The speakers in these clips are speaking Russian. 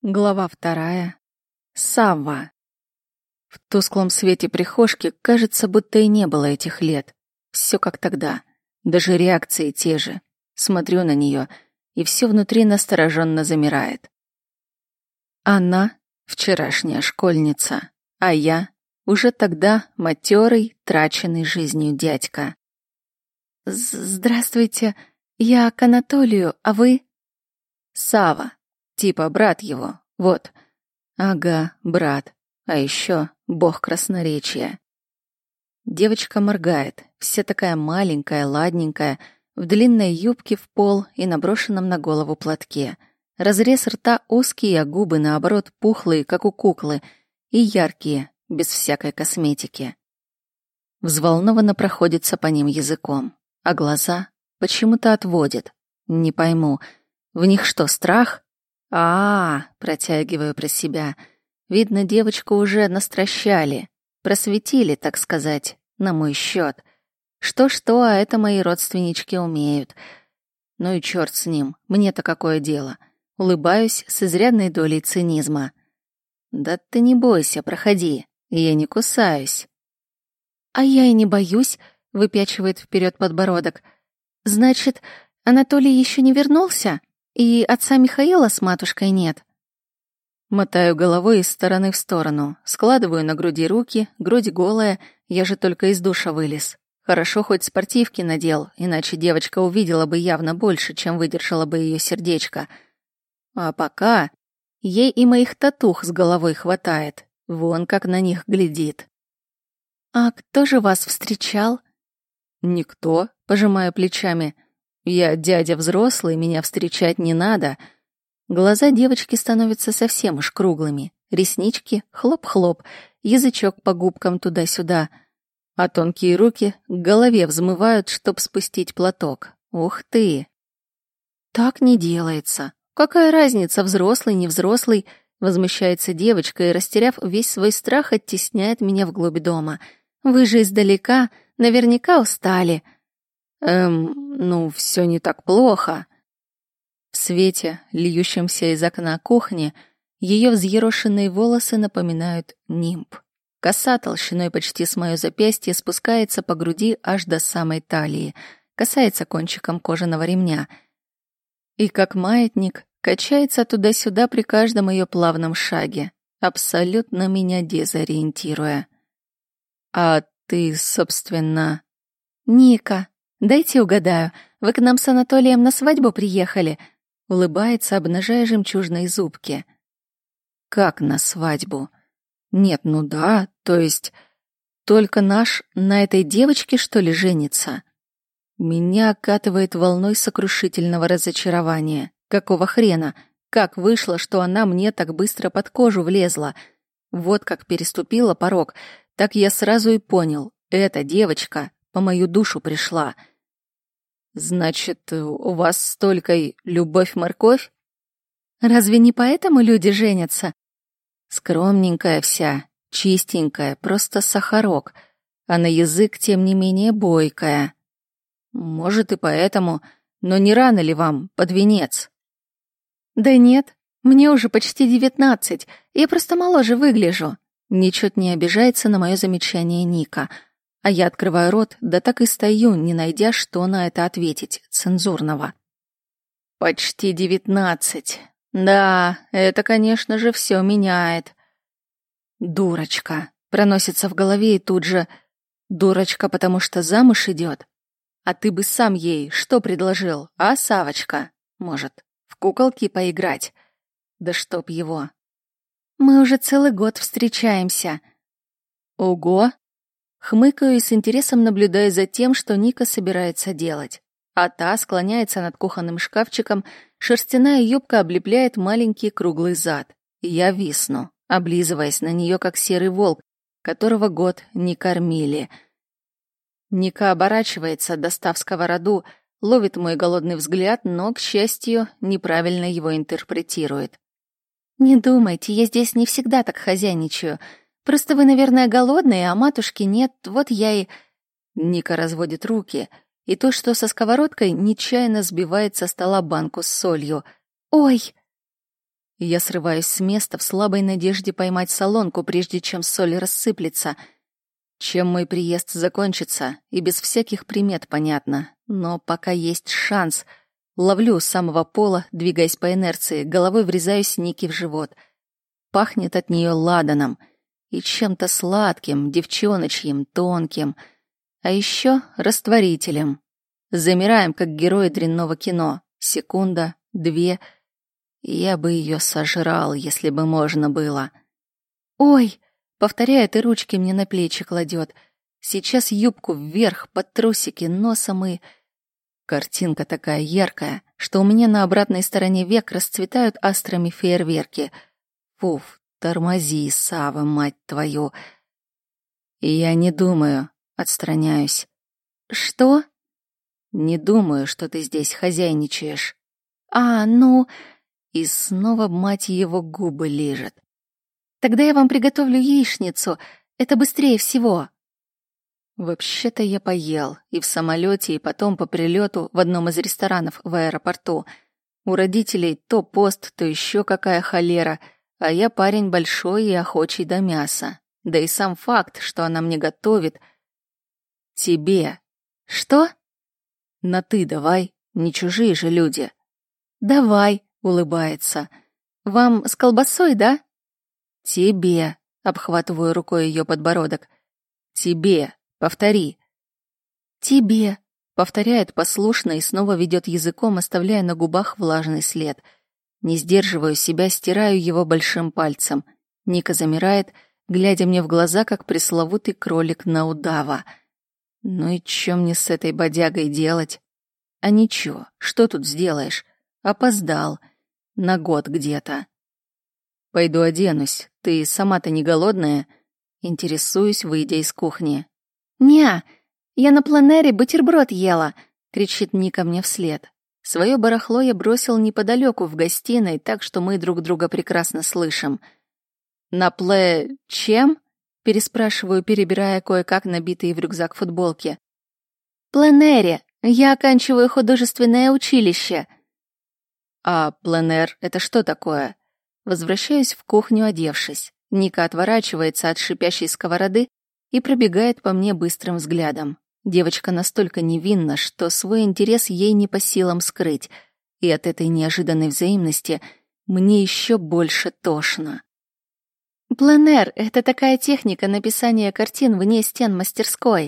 Глава 2. Савва. В тусклом свете прихожки кажется, будто и не было этих лет. Все как тогда. Даже реакции те же. Смотрю на нее, и все внутри настороженно замирает. Она — вчерашняя школьница, а я — уже тогда матерый, траченный жизнью дядька. «Здравствуйте, я к Анатолию, а вы?» «Сава. Типа брат его, вот. Ага, брат. А еще бог красноречия». Девочка моргает, вся такая маленькая, ладненькая, в длинной юбке в пол и наброшенном на голову платке. Разрез рта узкий, а губы, наоборот, пухлые, как у куклы, и яркие, без всякой косметики. Взволнованно проходится по ним языком, а глаза почему-то отводит. Не пойму, в них что, страх? Протягиваю про себя. Видно, девочку уже настращали, просветили, так сказать, на мой счет. Что-что, а это мои родственнички умеют. Ну и черт с ним, мне-то какое дело. Улыбаюсь с изрядной долей цинизма. Да ты не бойся, проходи, я не кусаюсь. А я и не боюсь, выпячивает вперед подбородок. Значит, Анатолий еще не вернулся? И отца Михаила с матушкой нет? Мотаю головой из стороны в сторону, складываю на груди руки, грудь голая, я же только из душа вылез. Хорошо хоть спортивки надел, иначе девочка увидела бы явно больше, чем выдержала бы ее сердечко. А пока ей и моих татух с головой хватает, вон как на них глядит. «А кто же вас встречал?» «Никто», — пожимаю плечами. «Я дядя взрослый, меня встречать не надо». Глаза девочки становятся совсем уж круглыми, реснички хлоп-хлоп, язычок по губкам туда-сюда, а тонкие руки к голове взмывают, чтоб спустить платок. Ух ты! Так не делается. Какая разница, взрослый, не взрослый? Возмущается девочка и, растеряв весь свой страх, оттесняет меня вглубь дома. Вы же издалека, наверняка устали. Ну, все не так плохо. В свете, льющемся из окна кухни, ее взъерошенные волосы напоминают нимб. Коса толщиной почти с моё запястье спускается по груди аж до самой талии, касается кончиком кожаного ремня. И как маятник качается туда-сюда при каждом ее плавном шаге, абсолютно меня дезориентируя. «А ты, собственно...» «Ника, дайте угадаю, вы к нам с Анатолием на свадьбу приехали?» Улыбается, обнажая жемчужные зубки. «Как на свадьбу?» «Нет, ну да, то есть... Только наш на этой девочке, что ли, женится?» Меня окатывает волной сокрушительного разочарования. Какого хрена? Как вышло, что она мне так быстро под кожу влезла? Вот как переступила порог, так я сразу и понял. Эта девочка по мою душу пришла. «Значит, у вас с Толькой любовь-морковь?» «Разве не поэтому люди женятся?» Скромненькая вся, чистенькая, просто сахарок, а на язык, тем не менее, бойкая. «Может, и поэтому, но не рано ли вам под венец?» «Да нет, мне уже почти 19, я просто моложе выгляжу». Ничуть не обижается на мое замечание Ника, а я открываю рот, да так и стою, не найдя, что на это ответить, цензурного. «Почти 19. Да, это, конечно же, все меняет». «Дурочка», проносится в голове и тут же «дурочка, потому что замуж идет». А ты бы сам ей что предложил, а, Савочка? Может, в куколки поиграть? Да чтоб его. Мы уже целый год встречаемся. Ого! Хмыкаю и с интересом наблюдаю за тем, что Ника собирается делать. А та склоняется над кухонным шкафчиком, шерстяная юбка облепляет маленький круглый зад. И я висну, облизываясь на нее, как серый волк, которого год не кормили. Ника оборачивается, достав сковороду, ловит мой голодный взгляд, но, к счастью, неправильно его интерпретирует. «Не думайте, я здесь не всегда так хозяйничаю. Просто вы, наверное, голодные, а матушки нет, вот я и...» Ника разводит руки, и то, что со сковородкой, нечаянно сбивает со стола банку с солью. «Ой!» Я срываюсь с места в слабой надежде поймать солонку, прежде чем соль рассыплется. Чем мой приезд закончится, и без всяких примет понятно. Но пока есть шанс. Ловлю с самого пола, двигаясь по инерции, головой врезаюсь Нике в живот. Пахнет от нее ладаном и чем-то сладким, девчоночьим, тонким. А еще растворителем. Замираем, как герои дрянного кино. Секунда, две. Я бы ее сожрал, если бы можно было. «Ой!» — повторяет и ручки мне на плечи кладет. Сейчас юбку вверх, под трусики, носом и... Картинка такая яркая, что у меня на обратной стороне век расцветают астрами фейерверки. Фуф, тормози, Сава, мать твою. И я не думаю, отстраняюсь. «Что?» «Не думаю, что ты здесь хозяйничаешь». Ну...» И снова, мать его, губы лижет. «Тогда я вам приготовлю яичницу. Это быстрее всего». Вообще-то я поел и в самолете, и потом по прилету в одном из ресторанов в аэропорту. У родителей то пост, то еще какая холера, а я парень большой и охочий до мяса. Да и сам факт, что она мне готовит. Тебе. Что? На «ты» давай, не чужие же люди. Давай. Улыбается. «Вам с колбасой, да?» «Тебе», — обхватываю рукой ее подбородок. «Тебе, повтори». «Тебе», — повторяет послушно и снова ведет языком, оставляя на губах влажный след. Не сдерживаю себя, стираю его большим пальцем. Ника замирает, глядя мне в глаза, как пресловутый кролик на удава. Ну и чё мне с этой бодягой делать? А ничего, что тут сделаешь? Опоздал. На год где-то. Пойду оденусь. Ты сама-то не голодная? Интересуюсь, выйдя из кухни. «Ня, я на пленэре бутерброд ела», — кричит Ника мне вслед. Своё барахло я бросил неподалеку в гостиной, так что мы друг друга прекрасно слышим. «На чем?» — переспрашиваю, перебирая кое-как набитые в рюкзак футболки. «Пленэре. Я оканчиваю художественное училище». «А пленэр — это что такое?» Возвращаюсь в кухню, одевшись. Ника отворачивается от шипящей сковороды и пробегает по мне быстрым взглядом. Девочка настолько невинна, что свой интерес ей не по силам скрыть, и от этой неожиданной взаимности мне еще больше тошно. «Пленэр — это такая техника написания картин вне стен мастерской».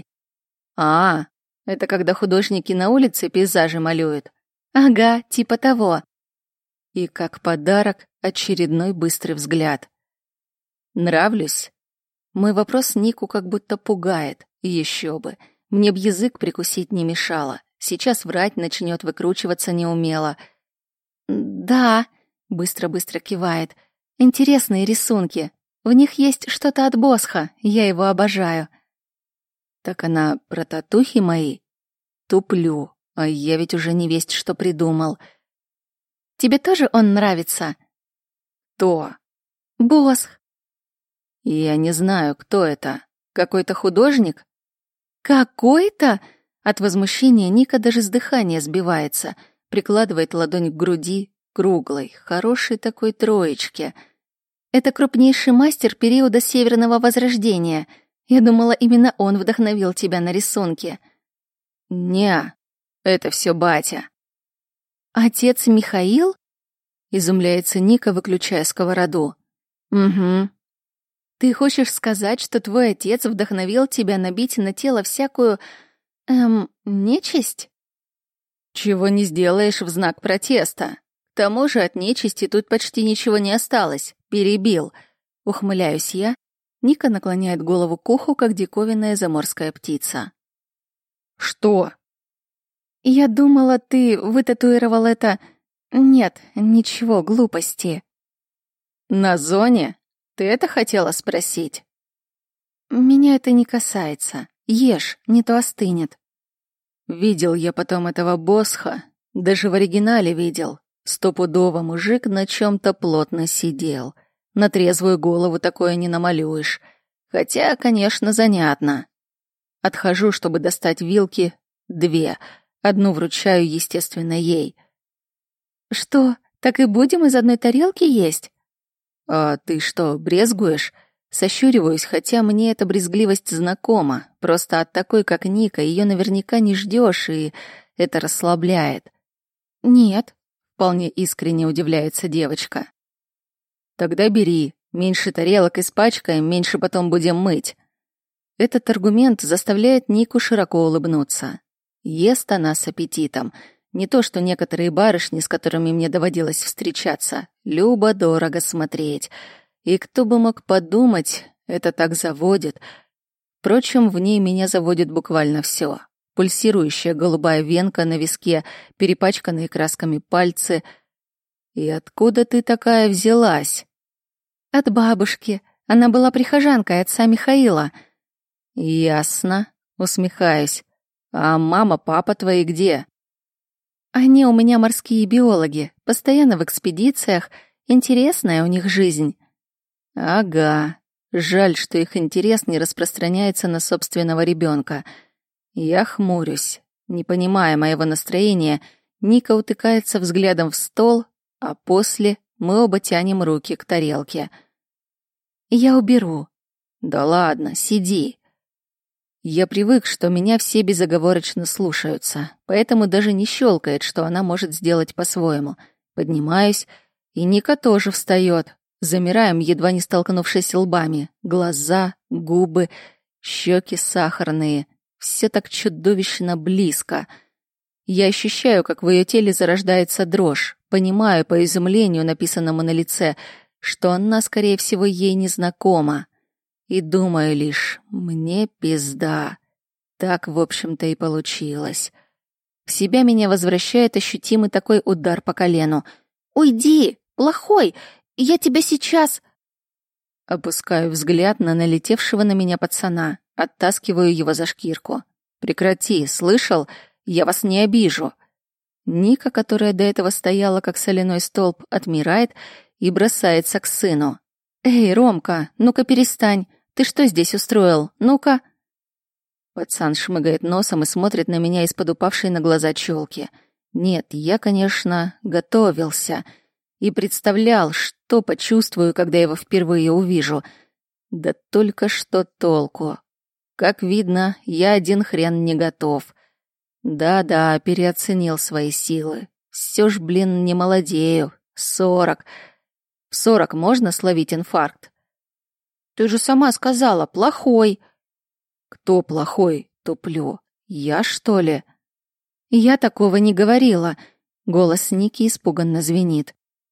Это когда художники на улице пейзажи малюют?» «Ага, типа того». И как подарок очередной быстрый взгляд. «Нравлюсь?» Мой вопрос Нику как будто пугает. Еще бы. Мне б язык прикусить не мешало. Сейчас врать начнет, выкручиваться не умела. «Да», — быстро-быстро кивает. «Интересные рисунки. В них есть что-то от Босха. Я его обожаю». «Так она про татухи мои?» Туплю. А я ведь уже не весть, что придумал. «Тебе тоже он нравится?» «Кто?» «Босх». «Я не знаю, кто это. Какой-то художник?» «Какой-то?» От возмущения Ника даже с дыхания сбивается, прикладывает ладонь к груди, круглой, хорошей такой троечке. «Это крупнейший мастер периода Северного Возрождения. Я думала, именно он вдохновил тебя на рисунки». «Не, это все батя». «Отец Михаил?» — изумляется Ника, выключая сковороду. «Угу». «Ты хочешь сказать, что твой отец вдохновил тебя набить на тело всякую... нечисть?» «Чего не сделаешь в знак протеста. К тому же от нечисти тут почти ничего не осталось. Перебил». Ухмыляюсь я. Ника наклоняет голову к уху, как диковинная заморская птица. «Что?» «Я думала, ты вытатуировал это...» «Нет, ничего, глупости». «На зоне? Ты это хотела спросить?» «Меня это не касается. Ешь, не то остынет». Видел я потом этого Босха, даже в оригинале видел. Стопудово мужик на чем-то плотно сидел. На трезвую голову такое не намалюешь. Хотя, конечно, занятно. Отхожу, чтобы достать вилки, 2. Одну вручаю, естественно, ей. «Что, Так и будем из одной тарелки есть? А ты что, брезгуешь? Сощуриваюсь, хотя мне эта брезгливость знакома. Просто от такой, как Ника, ее наверняка не ждешь, и это расслабляет. Нет, вполне искренне удивляется девочка. Тогда бери. Меньше тарелок испачкаем, меньше потом будем мыть. Этот аргумент заставляет Нику широко улыбнуться. Ест она с аппетитом. Не то, что некоторые барышни, с которыми мне доводилось встречаться. Любо-дорого смотреть. И кто бы мог подумать, это так заводит. Впрочем, в ней меня заводит буквально все. Пульсирующая голубая венка на виске, перепачканные красками пальцы. И откуда ты такая взялась? От бабушки. Она была прихожанкой отца Михаила. Ясно, усмехаюсь. А мама, папа твои где? Они у меня морские биологи, постоянно в экспедициях. Интересная у них жизнь. Ага. Жаль, что их интерес не распространяется на собственного ребенка. Я хмурюсь. Не понимая моего настроения, Ника утыкается взглядом в стол, а после мы оба тянем руки к тарелке. Я уберу. Да ладно, сиди. Я привык, что меня все безоговорочно слушаются, поэтому даже не щелкает, что она может сделать по-своему. Поднимаюсь, и Ника тоже встает. Замираем, едва не столкнувшись лбами. Глаза, губы, щеки сахарные. Все так чудовищно близко. Я ощущаю, как в ее теле зарождается дрожь. Понимаю по изумлению, написанному на лице, что она, скорее всего, ей не знакома. И думаю лишь, мне пизда. Так, в общем-то, и получилось. В себя меня возвращает ощутимый такой удар по колену. «Уйди! Плохой! Я тебя сейчас...» Опускаю взгляд на налетевшего на меня пацана, оттаскиваю его за шкирку. «Прекрати, слышал? Я вас не обижу». Ника, которая до этого стояла как соляной столб, отмирает и бросается к сыну. «Эй, Ромка, ну-ка перестань. Ты что здесь устроил? Ну-ка!» Пацан шмыгает носом и смотрит на меня из-под упавшей на глаза челки. Нет, я, конечно, готовился и представлял, что почувствую, когда его впервые увижу. Да только что толку. Как видно, я один хрен не готов. Да-да, переоценил свои силы. Все ж, блин, не молодею. 40. В 40 можно словить инфаркт? Ты же сама сказала, плохой. Кто плохой? Туплю. Я, что ли? Я такого не говорила. Голос Ники испуганно звенит.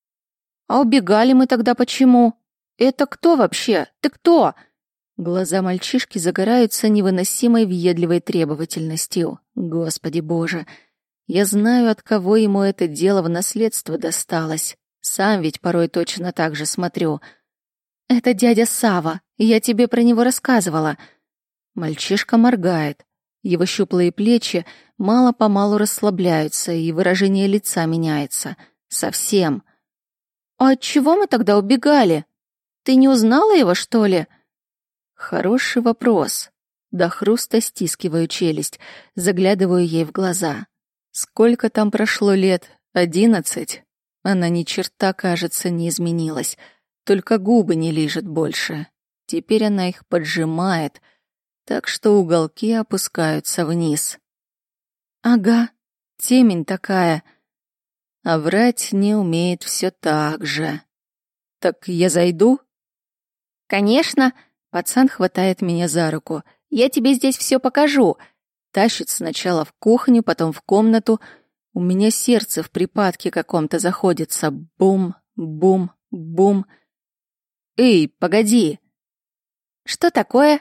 А убегали мы тогда почему? Это кто вообще? Ты кто? Глаза мальчишки загораются невыносимой въедливой требовательностью. Господи боже, я знаю, от кого ему это дело в наследство досталось. Сам ведь порой точно так же смотрю. Это дядя Сава, я тебе про него рассказывала. Мальчишка моргает. Его щуплые плечи мало-помалу расслабляются, и выражение лица меняется. Совсем. А от чего мы тогда убегали? Ты не узнала его, что ли? Хороший вопрос. До хруста стискиваю челюсть, заглядываю ей в глаза. Сколько там прошло лет? 11? Она ни черта, кажется, не изменилась. Только губы не лижет больше. Теперь она их поджимает, так что уголки опускаются вниз. Ага, темень такая. А врать не умеет все так же. Так я зайду? Конечно. Пацан хватает меня за руку. Я тебе здесь все покажу. Тащит сначала в кухню, потом в комнату. У меня сердце в припадке каком-то заходится. Бум, бум, бум. Эй, погоди. Что такое?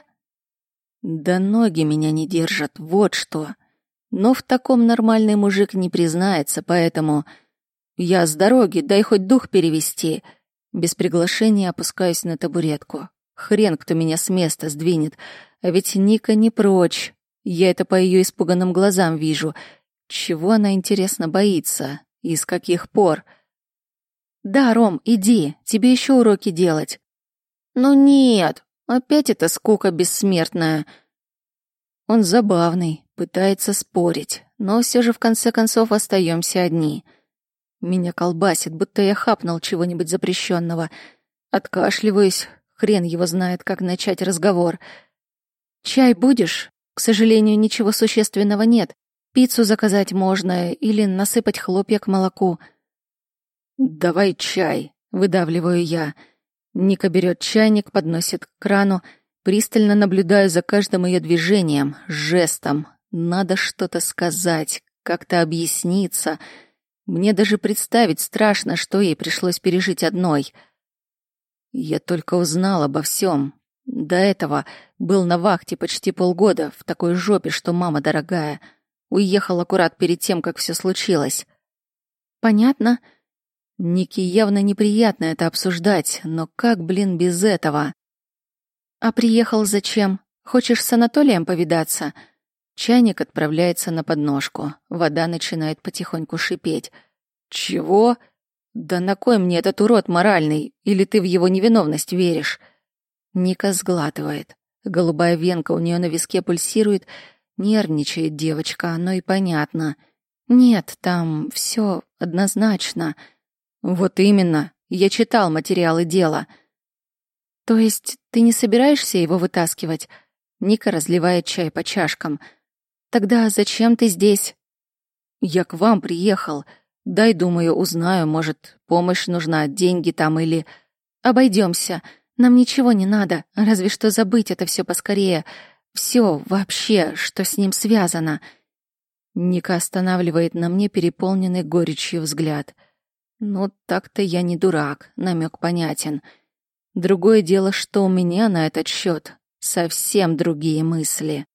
Да ноги меня не держат, вот что. Но в таком нормальный мужик не признается, поэтому... Я с дороги, дай хоть дух перевести. Без приглашения опускаюсь на табуретку. Хрен, кто меня с места сдвинет. А ведь Ника не прочь. Я это по ее испуганным глазам вижу. Чего она, интересно, боится? И с каких пор? Да, Ром, иди, тебе еще уроки делать. Ну нет, опять эта скука бессмертная. Он забавный, пытается спорить, но все же в конце концов остаемся одни. Меня колбасит, будто я хапнул чего-нибудь запрещенного. Откашливаюсь, хрен его знает, как начать разговор. «Чай будешь? К сожалению, ничего существенного нет. Пиццу заказать можно или насыпать хлопья к молоку». «Давай чай», — выдавливаю я. Ника берет чайник, подносит к крану. Пристально наблюдаю за каждым ее движением, жестом. Надо что-то сказать, как-то объясниться. Мне даже представить страшно, что ей пришлось пережить одной. Я только узнал обо всем. До этого был на вахте почти полгода, в такой жопе, что мама дорогая. Уехал аккурат перед тем, как все случилось. Понятно. Нике явно неприятно это обсуждать, но как, блин, без этого? А приехал зачем? Хочешь с Анатолием повидаться? Чайник отправляется на подножку. Вода начинает потихоньку шипеть. Чего? Да на кой мне этот урод моральный? Или ты в его невиновность веришь? Ника сглатывает. Голубая венка у нее на виске пульсирует. Нервничает девочка, оно и понятно. Нет, там все однозначно. Вот именно. Я читал материалы дела. То есть ты не собираешься его вытаскивать? Ника разливает чай по чашкам. Тогда зачем ты здесь? Я к вам приехал. Дай, думаю, узнаю, может, помощь нужна, деньги там или... Обойдемся. Нам ничего не надо, разве что забыть это все поскорее. Все вообще, что с ним связано. Ника останавливает на мне переполненный горечью взгляд. Ну, так-то я не дурак, намек понятен. Другое дело, что у меня на этот счет совсем другие мысли.